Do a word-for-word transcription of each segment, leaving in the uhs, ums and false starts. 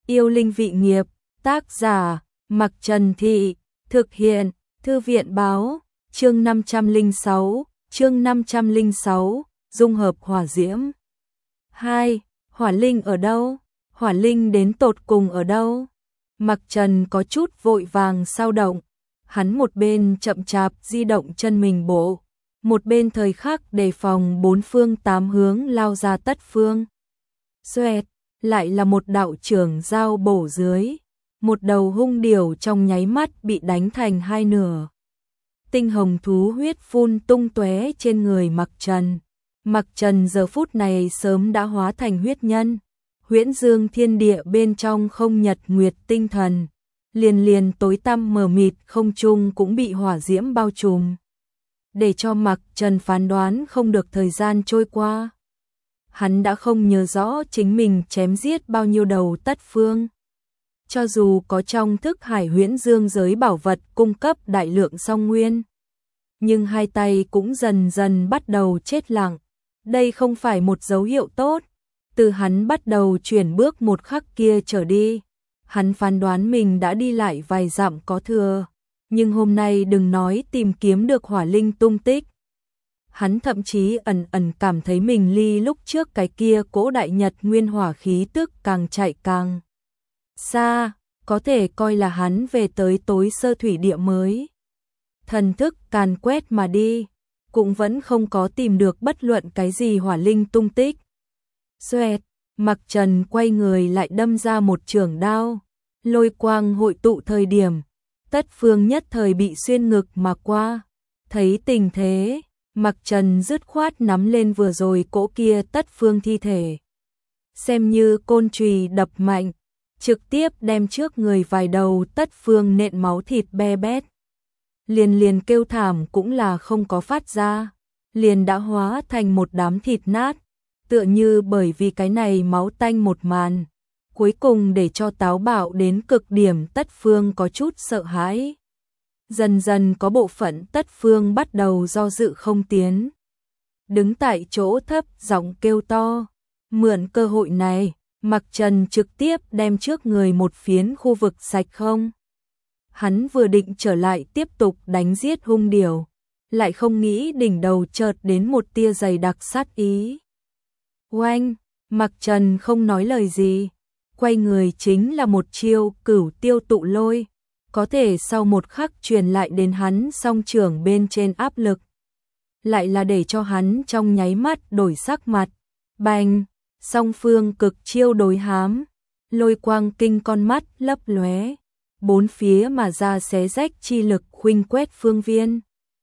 Yêu linh vị nghiệp, tác giả, Mặc Trần Thị, thực hiện, Thư viện báo, chương năm trăm lẻ sáu, chương năm trăm lẻ sáu, dung hợp hỏa diễm. hai. Hỏa linh ở đâu? Hỏa linh đến tột cùng ở đâu? Mặc Trần có chút vội vàng sao động, hắn một bên chậm chạp di động chân mình bộ, một bên thời khắc đề phòng bốn phương tám hướng lao ra tất phương. Xoẹt, lại là một đạo trưởng dao bổ dưới, một đầu hung điểu trong nháy mắt bị đánh thành hai nửa. Tinh hồng thú huyết phun tung tóe trên người Mặc Trần. Mặc Trần giờ phút này sớm đã hóa thành huyết nhân. Huyễn dương thiên địa bên trong không nhật nguyệt tinh thần, liền liền tối tăm mờ mịt không trung cũng bị hỏa diễm bao trùm. Để cho Mặc Trần phán đoán không được thời gian trôi qua. Hắn đã không nhớ rõ chính mình chém giết bao nhiêu đầu tất phương. Cho dù có trong thức hải huyễn dương giới bảo vật cung cấp đại lượng song nguyên, nhưng hai tay cũng dần dần bắt đầu chết lặng. Đây không phải một dấu hiệu tốt. Từ hắn bắt đầu chuyển bước một khắc kia trở đi, hắn phán đoán mình đã đi lại vài dặm có thừa, nhưng hôm nay đừng nói tìm kiếm được hỏa linh tung tích. Hắn thậm chí ẩn ẩn cảm thấy mình ly lúc trước cái kia cỗ đại nhật nguyên hỏa khí tức càng chạy càng xa, có thể coi là hắn về tới tối sơ thủy địa mới. Thần thức càn quét mà đi, cũng vẫn không có tìm được bất luận cái gì hỏa linh tung tích. Xoẹt, Mặc Trần quay người lại đâm ra một chưởng đao, lôi quang hội tụ thời điểm, tất phương nhất thời bị xuyên ngực mà qua. Thấy tình thế, Mặc Trần dứt khoát nắm lên vừa rồi cỗ kia tất phương thi thể, xem như côn chùy đập mạnh, trực tiếp đem trước người vài đầu tất phương nện máu thịt be bét. Liền liền kêu thảm cũng là không có phát ra, liền đã hóa thành một đám thịt nát. Tựa như bởi vì cái này máu tanh một màn, cuối cùng để cho táo bạo đến cực điểm tất phương có chút sợ hãi. Dần dần có bộ phận tất phương bắt đầu do dự không tiến. Đứng tại chỗ thấp giọng kêu to. Mượn cơ hội này, Mặc Trần trực tiếp đem trước người một phiến khu vực sạch không. Hắn vừa định trở lại tiếp tục đánh giết hung điểu, lại không nghĩ đỉnh đầu chợt đến một tia dày đặc sát ý. Oanh, Mặc Trần không nói lời gì, quay người chính là một chiêu cửu tiêu tụ lôi, có thể sau một khắc truyền lại đến hắn song trưởng bên trên áp lực. Lại là để cho hắn trong nháy mắt đổi sắc mặt, bành, song phương cực chiêu đối hám, lôi quang kinh con mắt lấp lóe, bốn phía mà ra xé rách chi lực khuynh quét phương viên.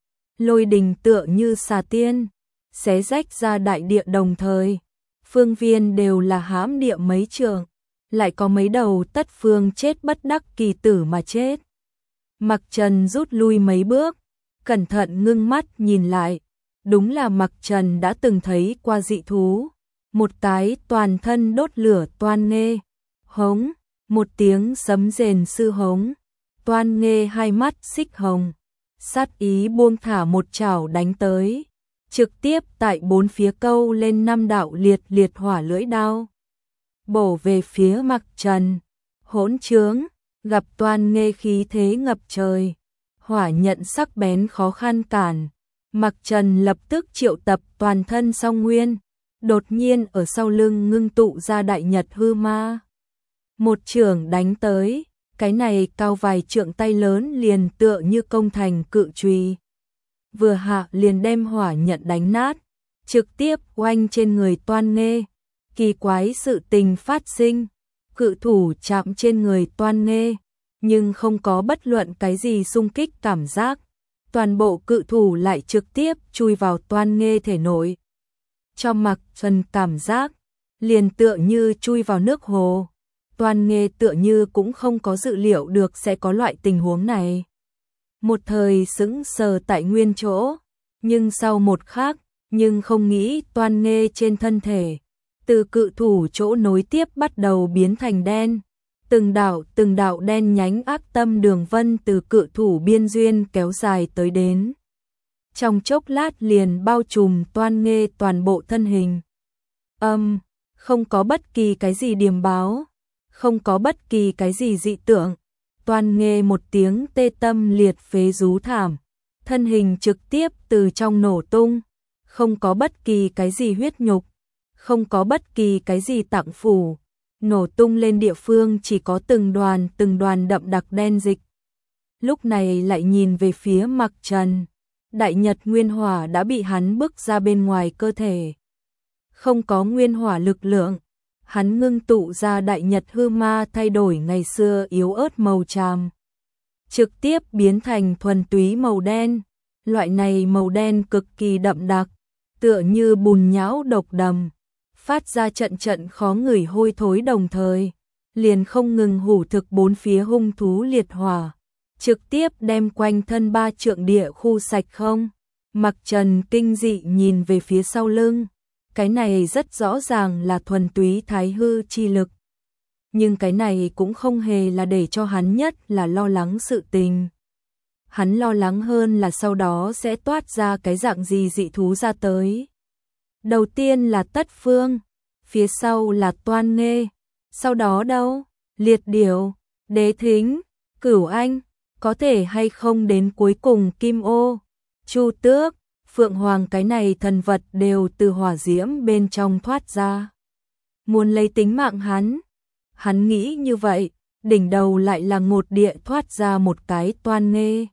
Lôi đình tựa như xà tiên, xé rách ra đại địa đồng thời. Phương viên đều là hãm địa mấy trường, lại có mấy đầu tất phương chết bất đắc kỳ tử mà chết. Mặc Trần rút lui mấy bước, cẩn thận ngưng mắt nhìn lại, đúng là Mặc Trần đã từng thấy qua dị thú, một cái toàn thân đốt lửa toan nghê, hống, một tiếng sấm rền sư hống, toan nghê hai mắt xích hồng, sát ý buông thả một chảo đánh tới. Trực tiếp tại bốn phía câu lên năm đạo liệt liệt hỏa lưỡi đao, bổ về phía Mặc Trần. Hỗn trướng, gặp toan nghê khí thế ngập trời, hỏa nhận sắc bén khó khăn cản. Mặc Trần lập tức triệu tập toàn thân song nguyên, đột nhiên ở sau lưng ngưng tụ ra đại nhật hư ma. Một chưởng đánh tới, cái này cao vài trượng tay lớn liền tựa như công thành cự chùy. Vừa hạ liền đem hỏa nhận đánh nát, trực tiếp oanh trên người toan nghê. Kỳ quái sự tình phát sinh, cự thủ chạm trên người toan nghê, nhưng không có bất luận cái gì xung kích cảm giác. Toàn bộ cự thủ lại trực tiếp chui vào toan nghê thể nội. Cho Mặc Trần cảm giác, liền tựa như chui vào nước hồ. Toan nghê tựa như cũng không có dự liệu được sẽ có loại tình huống này. Một thời sững sờ tại nguyên chỗ, nhưng sau một khắc, nhưng không nghĩ toan nghê trên thân thể, từ cự thủ chỗ nối tiếp bắt đầu biến thành đen. Từng đạo từng đạo đen nhánh ác tâm đường vân từ cự thủ biên duyên kéo dài tới đến. Trong chốc lát liền bao trùm toan nghê toàn bộ thân hình. Âm, không có bất kỳ cái gì điềm báo, không có bất kỳ cái gì dị tượng. Toan nghe một tiếng tê tâm liệt phế rú thảm, thân hình trực tiếp từ trong nổ tung, không có bất kỳ cái gì huyết nhục, không có bất kỳ cái gì tạng phủ, nổ tung lên địa phương chỉ có từng đoàn từng đoàn đậm đặc đen dịch. Lúc này lại nhìn về phía Mặc Trần, đại nhật nguyên hỏa đã bị hắn bức ra bên ngoài cơ thể. Không có nguyên hỏa lực lượng, hắn ngưng tụ ra đại nhật hư ma thay đổi ngày xưa yếu ớt màu tràm, trực tiếp biến thành thuần túy màu đen. Loại này màu đen cực kỳ đậm đặc, tựa như bùn nhão độc đầm, phát ra trận trận khó ngửi hôi thối, đồng thời liền không ngừng hủ thực bốn phía hung thú liệt hỏa, trực tiếp đem quanh thân ba trượng địa khu sạch không. Mặc Trần kinh dị nhìn về phía sau lưng, cái này rất rõ ràng là thuần túy thái hư chi lực. Nhưng cái này cũng không hề là để cho hắn nhất là lo lắng sự tình. Hắn lo lắng hơn là sau đó sẽ toát ra cái dạng gì dị thú ra tới. Đầu tiên là Tất Phương, phía sau là Toan Nghê, sau đó đâu? Liệt Điểu, Đế Thính, Cửu Anh, có thể hay không đến cuối cùng Kim Ô, Chu Tước, Phượng Hoàng, cái này thần vật đều từ hỏa diễm bên trong thoát ra. Muốn lấy tính mạng hắn. Hắn nghĩ như vậy, đỉnh đầu lại là ngột địa thoát ra một cái Toan Nghê.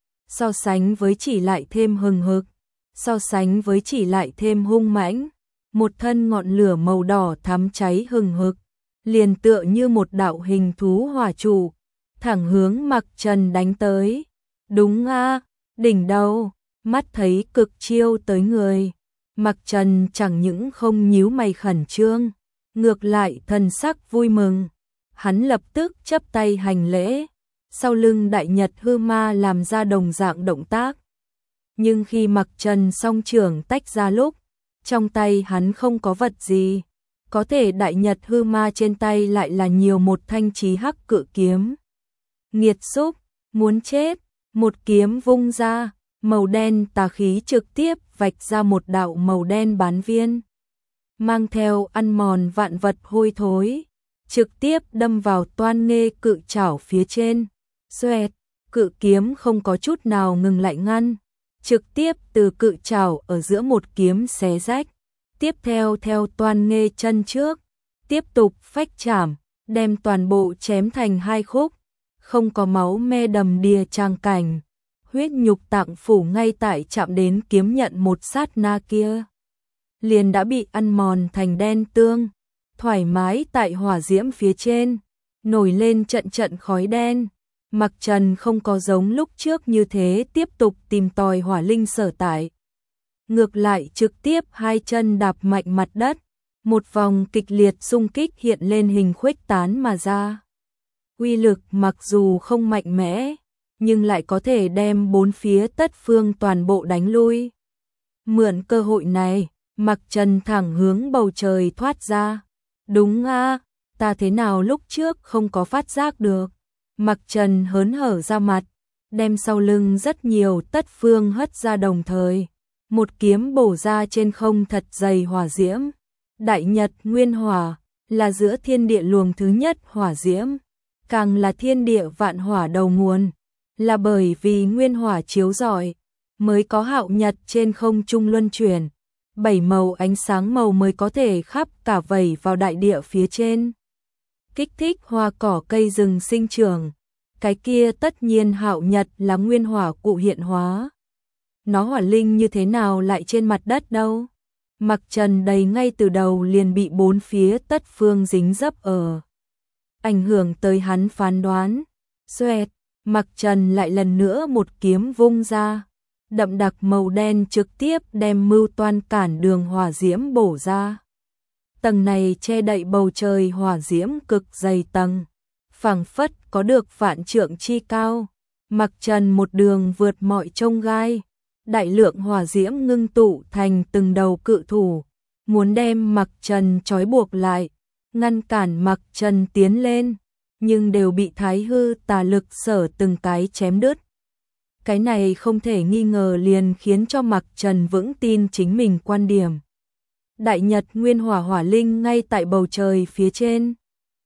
So sánh với chỉ lại thêm hừng hực, so sánh với chỉ lại thêm hung mãnh, một thân ngọn lửa màu đỏ thắm cháy hừng hực, liền tựa như một đạo hình thú hỏa trụ, thẳng hướng Mặc Trần đánh tới. Đúng a, đỉnh đầu, mắt thấy cực chiêu tới người, Mặc Trần chẳng những không nhíu mày khẩn trương, ngược lại thần sắc vui mừng. Hắn lập tức chắp tay hành lễ, sau lưng đại nhật hư ma làm ra đồng dạng động tác. Nhưng khi Mặc Trần song trưởng tách ra lúc, trong tay hắn không có vật gì, có thể đại nhật hư ma trên tay lại là nhiều một thanh chí hắc cự kiếm. Nghiệt xúc, muốn chết, một kiếm vung ra, màu đen tà khí trực tiếp vạch ra một đạo màu đen bán viên, mang theo ăn mòn vạn vật hôi thối, trực tiếp đâm vào Toan Nghê cự chảo phía trên. Xoẹt, cự kiếm không có chút nào ngừng lại ngăn, trực tiếp từ cự chảo ở giữa một kiếm xé rách, tiếp theo theo Toan Nghê chân trước, tiếp tục phách chảm, đem toàn bộ chém thành hai khúc, không có máu me đầm đìa trang cảnh, huyết nhục tạng phủ ngay tại chạm đến kiếm nhận một sát na kia, liền đã bị ăn mòn thành đen tương, thoải mái tại hỏa diễm phía trên, nổi lên trận trận khói đen. Mặc Trần không có giống lúc trước như thế tiếp tục tìm tòi hỏa linh sở tại. Ngược lại trực tiếp hai chân đạp mạnh mặt đất, một vòng kịch liệt xung kích hiện lên hình khuếch tán mà ra. Uy lực mặc dù không mạnh mẽ, nhưng lại có thể đem bốn phía Tất Phương toàn bộ đánh lui. Mượn cơ hội này, Mặc Trần thẳng hướng bầu trời thoát ra. Đúng a, ta thế nào lúc trước không có phát giác được. Mặc Trần hớn hở ra mặt, đem sau lưng rất nhiều Tất Phương hất ra, đồng thời một kiếm bổ ra trên không thật dày hỏa diễm. Đại nhật nguyên hỏa là giữa thiên địa luồng thứ nhất hỏa diễm, càng là thiên địa vạn hỏa đầu nguồn, là bởi vì nguyên hỏa chiếu rọi mới có hạo nhật trên không trung luân chuyển, bảy màu ánh sáng màu mới có thể khắp cả vẩy vào đại địa phía trên, kích thích hoa cỏ cây rừng sinh trưởng. Cái kia tất nhiên hạo nhật là nguyên hỏa cụ hiện hóa. Nó hỏa linh như thế nào lại trên mặt đất đâu? Mặc Trần đầy ngay từ đầu liền bị bốn phía Tất Phương dính dấp ở, ảnh hưởng tới hắn phán đoán. Xoẹt, Mặc Trần lại lần nữa một kiếm vung ra, đậm đặc màu đen trực tiếp đem mưu toan cản đường hỏa diễm bổ ra. Tầng này che đậy bầu trời hỏa diễm cực dày tầng, phảng phất có được vạn trượng chi cao. Mặc Trần một đường vượt mọi chông gai, đại lượng hỏa diễm ngưng tụ thành từng đầu cự thủ, muốn đem Mặc Trần trói buộc lại, ngăn cản Mặc Trần tiến lên, nhưng đều bị thái hư tà lực sở từng cái chém đứt. Cái này không thể nghi ngờ liền khiến cho Mặc Trần vững tin chính mình quan điểm. Đại nhật nguyên hỏa hỏa linh ngay tại bầu trời phía trên.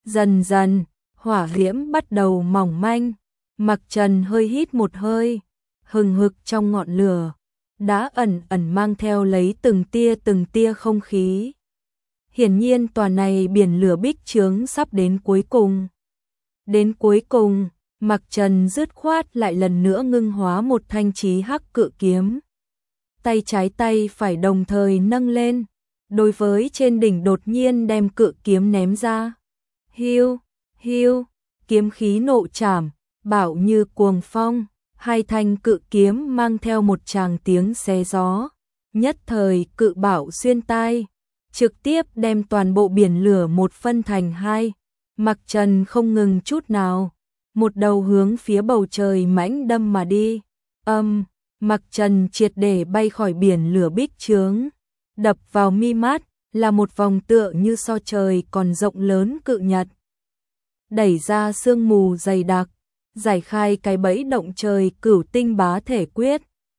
Dần dần, hỏa diễm bắt đầu mỏng manh, Mặc Trần hơi hít một hơi, hừng hực trong ngọn lửa, đã ẩn ẩn mang theo lấy từng tia từng tia không khí. Hiển nhiên tòa này biển lửa bích chướng sắp đến cuối cùng. Đến cuối cùng, Mặc Trần dứt khoát lại lần nữa ngưng hóa một thanh chí hắc cự kiếm. Tay trái tay phải đồng thời nâng lên, đối với trên đỉnh đột nhiên đem cự kiếm ném ra. Hiu, hiu, kiếm khí nộ trảm, bảo như cuồng phong, hai thanh cự kiếm mang theo một tràng tiếng xé gió, nhất thời cự bảo xuyên tai, trực tiếp đem toàn bộ biển lửa một phân thành hai. Mặc Trần không ngừng chút nào, một đầu hướng phía bầu trời mãnh đâm mà đi. Âm, Mặc Trần triệt để bay khỏi biển lửa bích chướng, đập vào mi mắt là một vòng tựa như so trời còn rộng lớn cự nhật. Đẩy ra sương mù dày đặc, giải khai cái bẫy động trời cửu tinh bá thể quyết,